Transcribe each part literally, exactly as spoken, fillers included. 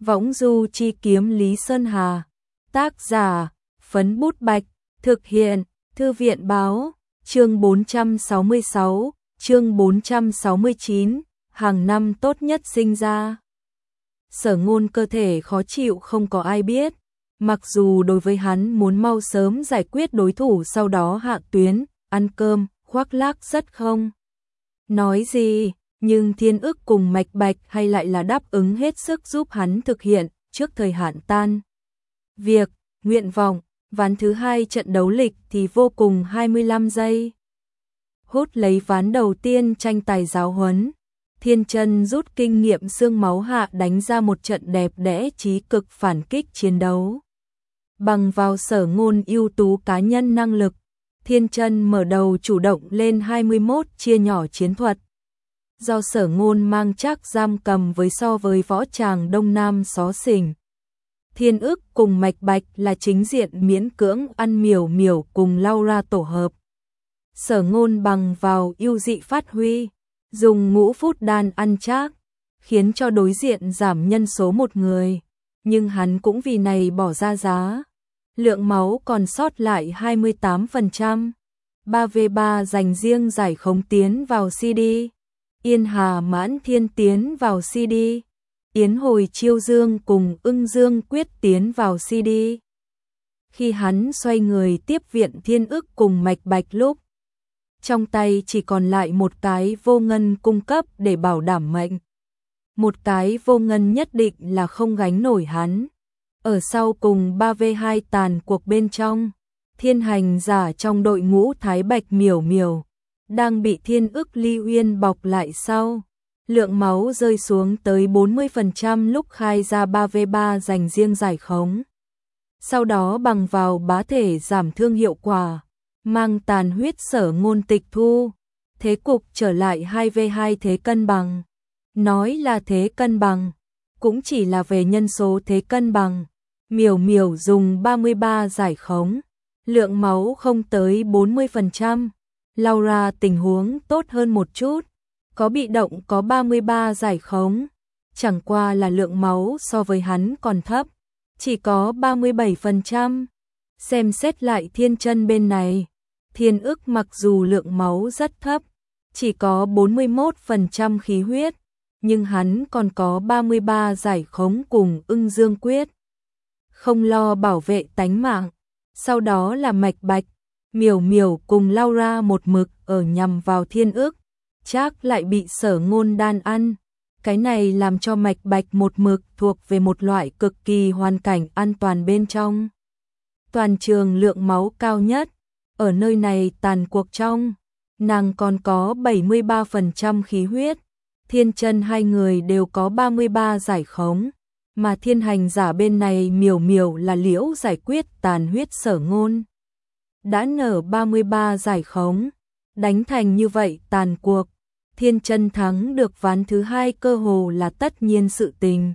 Võng du chi kiếm Lý Sơn Hà. Tác giả, Phấn Bút Bạch. Thực hiện, Thư viện báo. Chương bốn trăm sáu mươi sáu, chương bốn trăm sáu mươi chín, hàng năm tốt nhất sinh ra. Sở Ngôn cơ thể khó chịu không có ai biết, mặc dù đối với hắn muốn mau sớm giải quyết đối thủ sau đó hạ tuyến, ăn cơm, khoác lác rất không nói gì, nhưng Thiên Ức cùng Mạch Bạch hay lại là đáp ứng hết sức giúp hắn thực hiện trước thời hạn tan việc, nguyện vọng. Ván thứ hai trận đấu lịch thì vô cùng hai mươi lăm giây. Hút lấy ván đầu tiên tranh tài giáo huấn, Thiên Chân rút kinh nghiệm xương máu hạ đánh ra một trận đẹp đẽ chí cực phản kích chiến đấu. Bằng vào Sở Ngôn ưu tú cá nhân năng lực, Thiên Chân mở đầu chủ động lên hai mươi mốt chia nhỏ chiến thuật. Do Sở Ngôn mang chắc giam cầm với so với võ tràng Đông Nam xó xỉnh. Thiên Ức cùng Mạch Bạch là chính diện miễn cưỡng ăn miểu miểu cùng Laura tổ hợp. Sở Ngôn bằng vào ưu dị phát huy, dùng ngũ phút đan ăn chắc, khiến cho đối diện giảm nhân số một người, nhưng hắn cũng vì này bỏ ra giá. Lượng máu còn sót lại hai mươi tám phần trăm. ba vs ba dành riêng giải khống tiến vào xê đê. Yên Hà Mãn Thiên tiến vào xê đê. Yến Hồi Chiêu Dương cùng Ưng Dương Quyết tiến vào xê đê. Khi hắn xoay người tiếp viện Thiên Ức cùng Mạch Bạch lúc, trong tay chỉ còn lại một cái vô ngân cung cấp để bảo đảm mệnh. Một cái vô ngân nhất định là không gánh nổi hắn. Ở sau cùng ba vs hai tàn cuộc bên trong, thiên hành giả trong đội ngũ Thái Bạch miểu miểu đang bị Thiên Ức Ly Uyên bọc lại sau. Lượng máu rơi xuống tới bốn mươi phần trăm lúc khai ra ba vs ba dành riêng giải khống. Sau đó bằng vào bá thể giảm thương hiệu quả, mang tàn huyết Sở Ngôn tịch thu. Thế cục trở lại hai vs hai thế cân bằng. Nói là thế cân bằng, cũng chỉ là về nhân số thế cân bằng. Miểu miểu dùng ba mươi ba giải khống, lượng máu không tới bốn mươi phần trăm. Laura tình huống tốt hơn một chút, có bị động có ba mươi ba giải khống, chẳng qua là lượng máu so với hắn còn thấp, chỉ có ba mươi bảy phần trăm. Xem xét lại Thiên Chân bên này, Thiên Ức mặc dù lượng máu rất thấp, chỉ có bốn mươi mốt phần trăm khí huyết, nhưng hắn còn có ba mươi ba giải khống cùng Ưng Dương Quyết, không lo bảo vệ tánh mạng. Sau đó là Mạch Bạch, miểu miểu cùng Laura một mực ở nhằm vào Thiên Ức, chắc lại bị Sở Ngôn đan ăn. Cái này làm cho Mạch Bạch một mực thuộc về một loại cực kỳ hoàn cảnh an toàn bên trong. Toàn trường lượng máu cao nhất, ở nơi này tàn cuộc trong, nàng còn có bảy mươi ba phần trăm khí huyết. Thiên Chân hai người đều có ba mươi ba giải khống, mà thiên hành giả bên này miểu miểu là liễu giải quyết tàn huyết Sở Ngôn. Đã nở ba mươi ba giải khống, đánh thành như vậy tàn cuộc, Thiên Chân thắng được ván thứ hai cơ hồ là tất nhiên sự tình.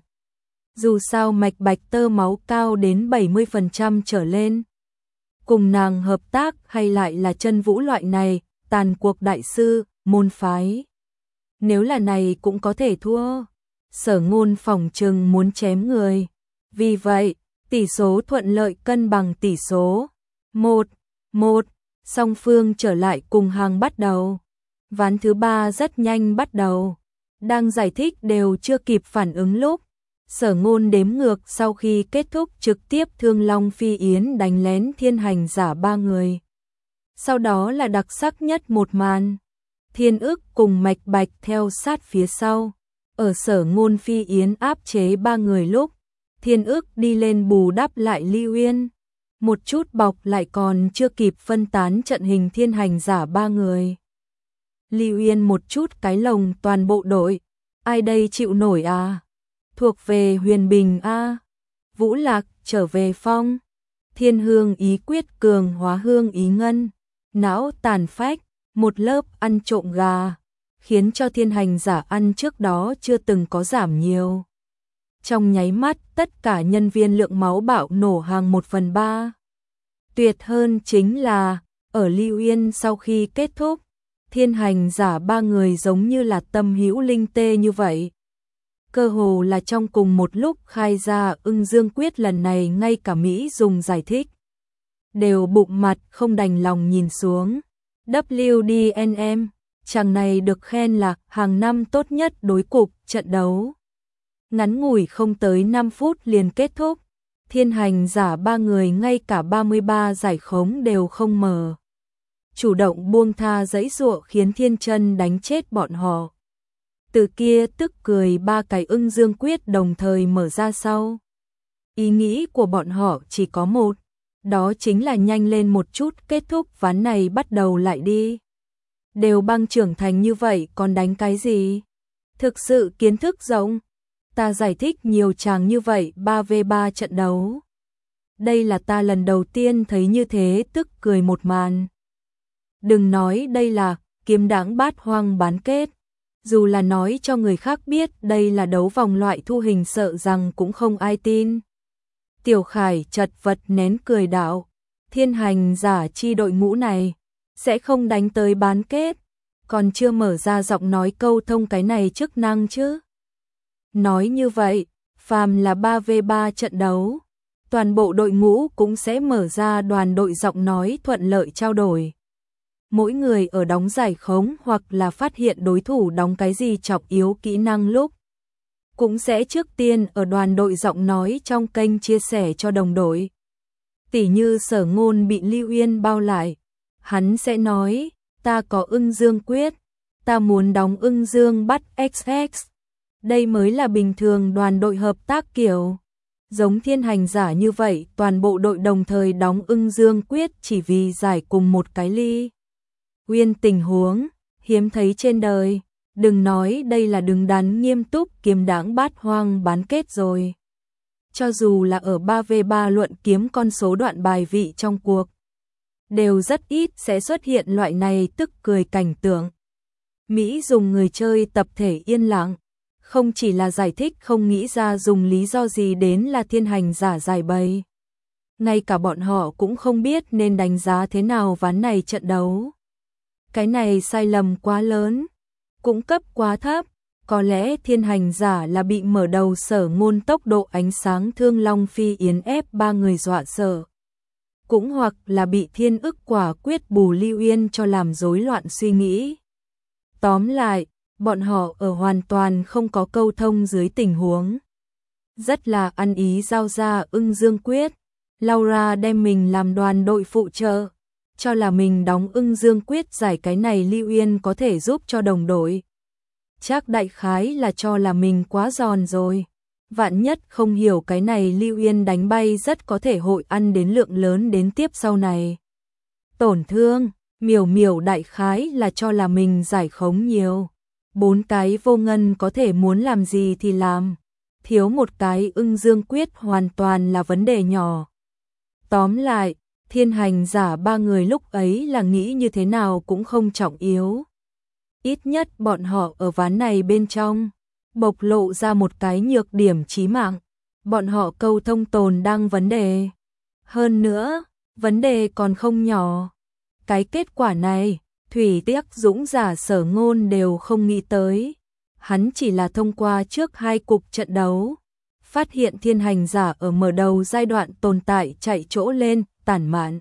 Dù sao Mạch Bạch tơ máu cao đến bảy mươi phần trăm trở lên. Cùng nàng hợp tác hay lại là Chân Vũ loại này, tàn cuộc đại sư, môn phái. Nếu là này cũng có thể thua. Sở Ngôn phỏng chừng muốn chém người. Vì vậy, tỷ số thuận lợi cân bằng tỷ số. một một, song phương trở lại cùng hàng bắt đầu. Ván thứ ba rất nhanh bắt đầu. Đang giải thích đều chưa kịp phản ứng lúc. Sở Ngôn đếm ngược sau khi kết thúc trực tiếp Thương Long Phi Yến đánh lén thiên hành giả ba người. Sau đó là đặc sắc nhất một màn. Thiên Ức cùng Mạch Bạch theo sát phía sau. Ở Sở Ngôn Phi Yến áp chế ba người lúc, Thiên Ức đi lên bù đắp lại Ly Uyên. Một chút bọc lại còn chưa kịp phân tán trận hình thiên hành giả ba người. Ly Uyên một chút cái lồng toàn bộ đội. Ai đây chịu nổi à? Thuộc về Huyền Bình a à? Vũ Lạc trở về phong. Thiên Hương ý quyết cường hóa hương ý ngân. Não tàn phách, một lớp ăn trộm gà, khiến cho thiên hành giả ăn trước đó chưa từng có giảm nhiều. Trong nháy mắt tất cả nhân viên lượng máu bạo nổ hàng một phần ba. Tuyệt hơn chính là, ở Ly Uyên sau khi kết thúc, thiên hành giả ba người giống như là tâm hữu linh tê như vậy. cơ hồ là trong cùng một lúc khai ra Ưng Dương Quyết. Lần này ngay cả Mỹ Dùng giải thích đều bụng mặt không đành lòng nhìn xuống. vê đê en em, chàng này được khen là hàng năm tốt nhất đối cục trận đấu. Ngắn ngủi không tới năm phút liền kết thúc, thiên hành giả ba người ngay cả ba mươi ba giải khống đều không mở. Chủ động buông tha giãy giụa khiến Thiên Chân đánh chết bọn họ. Từ kia tức cười ba cái Ưng Dương Quyết đồng thời mở ra sau. Ý nghĩ của bọn họ chỉ có một, đó chính là nhanh lên một chút kết thúc ván này bắt đầu lại đi. Đều băng trưởng thành như vậy còn đánh cái gì? Thực sự kiến thức rộng. Ta giải thích nhiều chàng như vậy ba vs ba trận đấu. Đây là ta lần đầu tiên thấy như thế tức cười một màn. Đừng nói đây là kiếm đãng bát hoang bán kết. Dù là nói cho người khác biết đây là đấu vòng loại thu hình sợ rằng cũng không ai tin. Tiểu Khải chật vật nén cười đạo. Thiên hành giả chi đội ngũ này sẽ không đánh tới bán kết. Còn chưa mở ra giọng nói câu thông cái này chức năng chứ. Nói như vậy, phàm là ba vs ba trận đấu, toàn bộ đội ngũ cũng sẽ mở ra đoàn đội giọng nói thuận lợi trao đổi. Mỗi người ở đóng giải khống hoặc là phát hiện đối thủ đóng cái gì trọng yếu kỹ năng lúc, cũng sẽ trước tiên ở đoàn đội giọng nói trong kênh chia sẻ cho đồng đội. Tỉ như Sở Ngôn bị Lưu Uyên bao lại, hắn sẽ nói, ta có Ưng Dương Quyết, ta muốn đóng Ưng Dương bắt ích ích. Đây mới là bình thường đoàn đội hợp tác kiểu. Giống thiên hành giả như vậy, toàn bộ đội đồng thời đóng Ưng Dương Quyết chỉ vì giải cùng một cái ly. Uyên tình huống, hiếm thấy trên đời. Đừng nói đây là đứng đắn nghiêm túc kiếm đãng bát hoang bán kết rồi. Cho dù là ở ba vs ba luận kiếm con số đoạn bài vị trong cuộc, đều rất ít sẽ xuất hiện loại này tức cười cảnh tượng. Mỹ Dùng người chơi tập thể yên lặng, không chỉ là giải thích không nghĩ ra dùng lý do gì đến là thiên hành giả giải bày. Ngay cả bọn họ cũng không biết nên đánh giá thế nào ván này trận đấu. Cái này sai lầm quá lớn, cũng cấp quá thấp. Có lẽ thiên hành giả là bị mở đầu Sở Ngôn tốc độ ánh sáng Thương Long Phi Yến ép ba người dọa sợ. Cũng hoặc là bị thiên ức quả quyết bù Lưu Uyên cho làm rối loạn suy nghĩ. Tóm lại, bọn họ ở hoàn toàn không có câu thông dưới tình huống. Rất là ăn ý giao ra Ưng Dương Quyết. Laura đem mình làm đoàn đội phụ trợ, cho là mình đóng Ưng Dương Quyết giải cái này Lưu Uyên có thể giúp cho đồng đội. Chắc đại khái là cho là mình quá giòn rồi. Vạn nhất không hiểu cái này Lưu Uyên đánh bay rất có thể hội ăn đến lượng lớn đến tiếp sau này. Tổn thương, miểu miểu đại khái là cho là mình giải khống nhiều. Bốn cái vô ngân có thể muốn làm gì thì làm. Thiếu một cái Ưng Dương Quyết hoàn toàn là vấn đề nhỏ. Tóm lại, thiên hành giả ba người lúc ấy là nghĩ như thế nào cũng không trọng yếu. Ít nhất bọn họ ở ván này bên trong, bộc lộ ra một cái nhược điểm chí mạng. Bọn họ câu thông tồn đang vấn đề. Hơn nữa, vấn đề còn không nhỏ. Cái kết quả này, Thủy Tiếc Dũng giả Sở Ngôn đều không nghĩ tới. Hắn chỉ là thông qua trước hai cục trận đấu, phát hiện thiên hành giả ở mở đầu giai đoạn tồn tại chạy chỗ lên, tản mạn.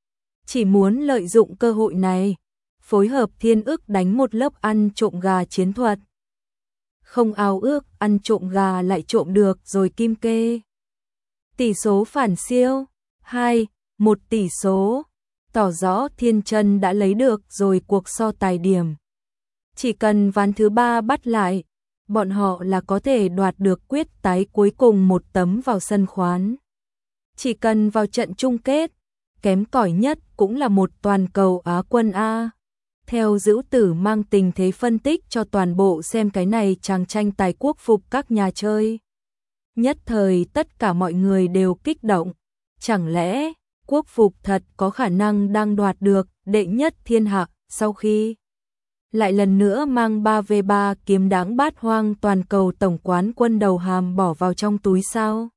Chỉ muốn lợi dụng cơ hội này, phối hợp thiên ức đánh một lớp ăn trộm gà chiến thuật. Không ao ước ăn trộm gà lại trộm được rồi kim kê. Tỷ số phản siêu, hai, một tỷ số, tỏ rõ Thiên Chân đã lấy được rồi cuộc so tài điểm. Chỉ cần ván thứ ba bắt lại, bọn họ là có thể đoạt được quyết tái cuối cùng một tấm vào sân khoán. Chỉ cần vào trận chung kết, kém cỏi nhất cũng là một toàn cầu Á quân A. Theo Dữu Tử mang tình thế phân tích cho toàn bộ xem cái này chàng tranh tài quốc phục các nhà chơi. Nhất thời tất cả mọi người đều kích động. Chẳng lẽ quốc phục thật có khả năng đang đoạt được đệ nhất thiên hạ sau khi lại lần nữa mang ba vs ba kiếm đãng bát hoang toàn cầu tổng quán quân đầu hàm bỏ vào trong túi sao?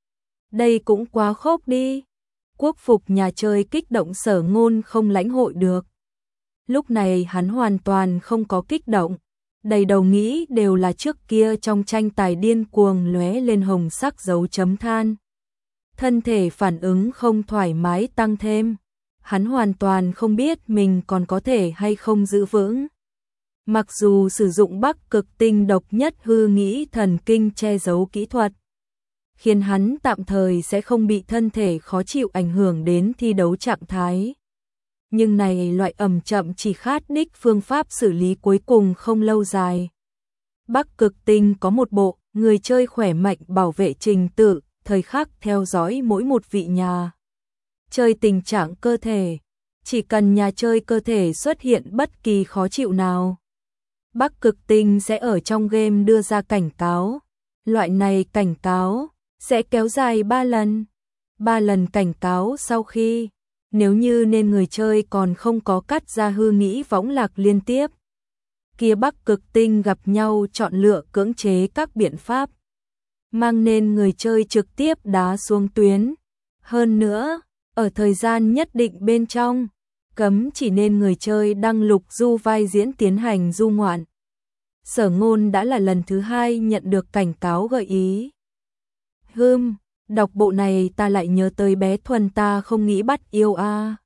Đây cũng quá khốc đi. Quốc phục nhà chơi kích động Sở Ngôn không lãnh hội được. Lúc này hắn hoàn toàn không có kích động, đầy đầu nghĩ đều là trước kia trong tranh tài điên cuồng lóe lên hồng sắc dấu chấm than. Thân thể phản ứng không thoải mái tăng thêm, hắn hoàn toàn không biết mình còn có thể hay không giữ vững. Mặc dù sử dụng Bắc Cực Tinh độc nhất hư nghĩ thần kinh che giấu kỹ thuật, khiến hắn tạm thời sẽ không bị thân thể khó chịu ảnh hưởng đến thi đấu trạng thái. Nhưng này loại ẩm chậm chỉ khát đích phương pháp xử lý cuối cùng không lâu dài. Bắc Cực Tinh có một bộ người chơi khỏe mạnh bảo vệ trình tự, thời khắc theo dõi mỗi một vị nhà chơi tình trạng cơ thể. Chỉ cần nhà chơi cơ thể xuất hiện bất kỳ khó chịu nào, Bắc Cực Tinh sẽ ở trong game đưa ra cảnh cáo. Loại này cảnh cáo sẽ kéo dài ba lần. ba lần cảnh cáo sau khi, nếu như nên người chơi còn không có cắt ra hư nghĩ võng lạc liên tiếp, kia Bắc Cực Tinh gặp nhau chọn lựa cưỡng chế các biện pháp, mang nên người chơi trực tiếp đá xuống tuyến. Hơn nữa, ở thời gian nhất định bên trong, cấm chỉ nên người chơi đăng lục du vai diễn tiến hành du ngoạn. Sở Ngôn đã là lần thứ hai nhận được cảnh cáo gợi ý. Hừm, đọc bộ này ta lại nhớ tới bé Thuần ta không nghĩ bắt yêu a. À.